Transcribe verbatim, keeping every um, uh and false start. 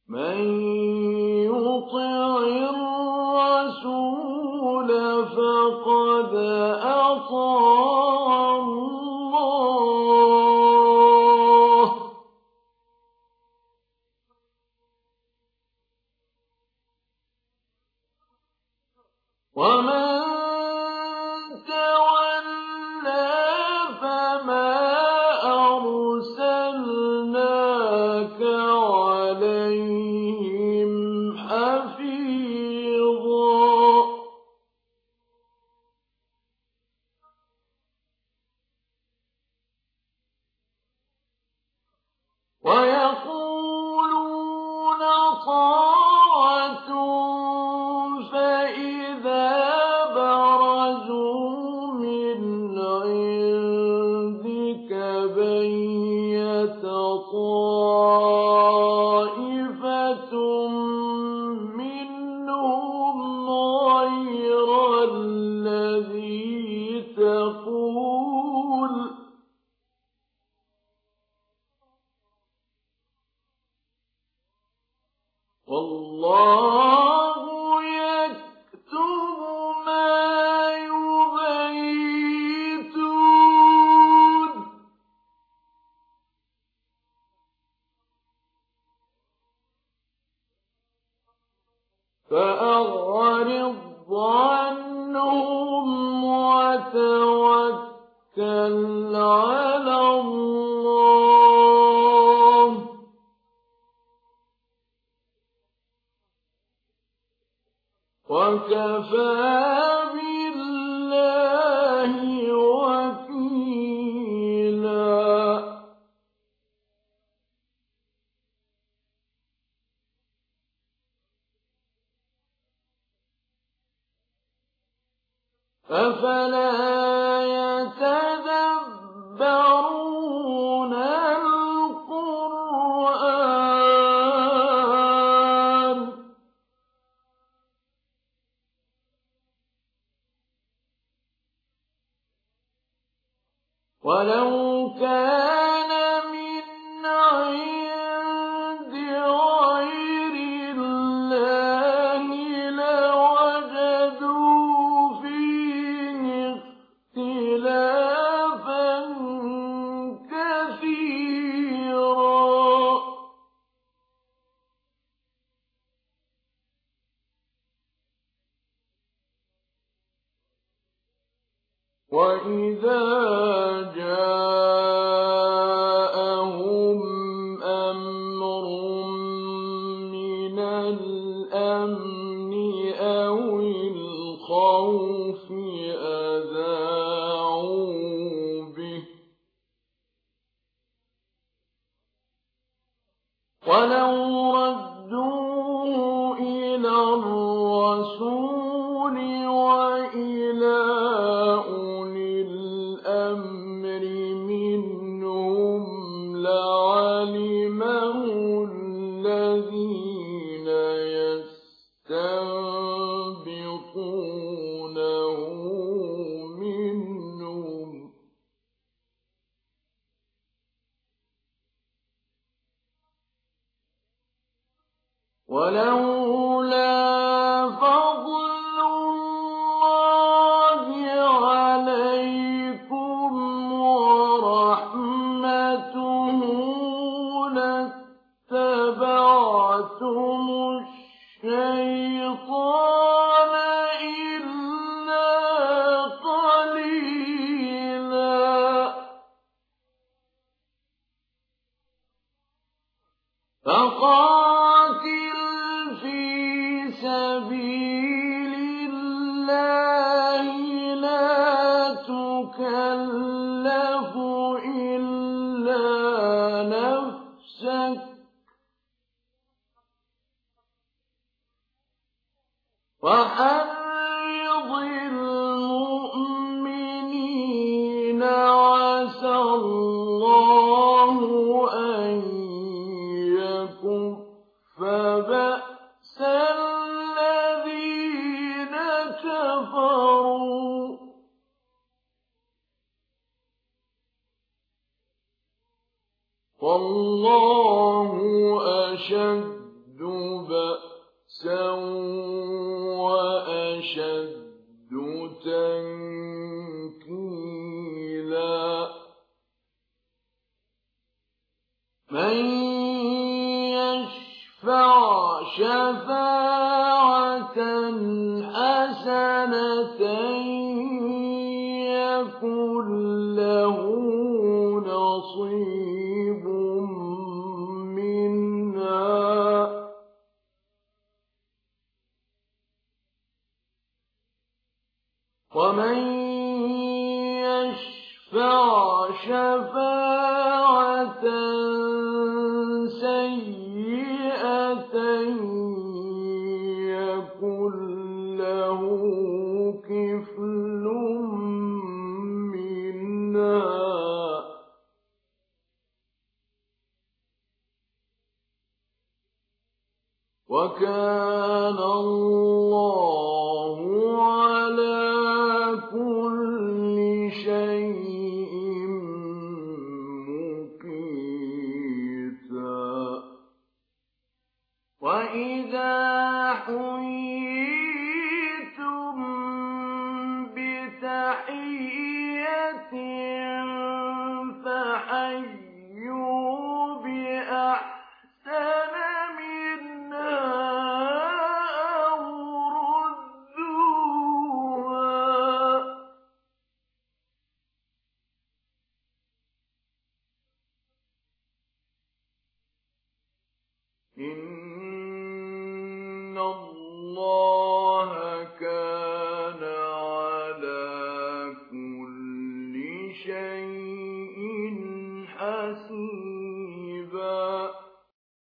من يطع الرسول فقد أطاع الله، ومن تولى فما أرسلناك عليهم حفيظا. ويقولون طاعة فإذا برزوا من عندك بيت طائفة منهم غير الذي تقول، والله يكتب ما يبيتون. فأعرض عنهم وتوكل على الله، وكفى بالله وكيلا. أفلا يتدبرون القرآن ولو كان من عند غير الله لوجدوا فيه اختلافا كثيرا. وإذا جاءهم أمر من الأمن أو الخوف أذاعوا به، ولو ردوه إلى الرسول وإلى أولي الأمر منهم لعلمه الذين يستنبطونه منهم. ولولا فضل الله عليكم ورحمته لاتبعتم الشيطان إلا قليلا. فقاتل في سبيل الله لا تكلف إلا نفسك، وحرض المؤمنين عسى الله أن يكف بأس الذين كفروا، والله أشد بأسا وأشد تنكيلا من يشفع شفاعة حسنة يكن له نصيب منها ومن يشفع شفاعة سيئة يكن له كفل منها وكان الله على كل شيء مقيتا وإذا حييتم بتحية فحيوا بأحسن منها أو ردوها إن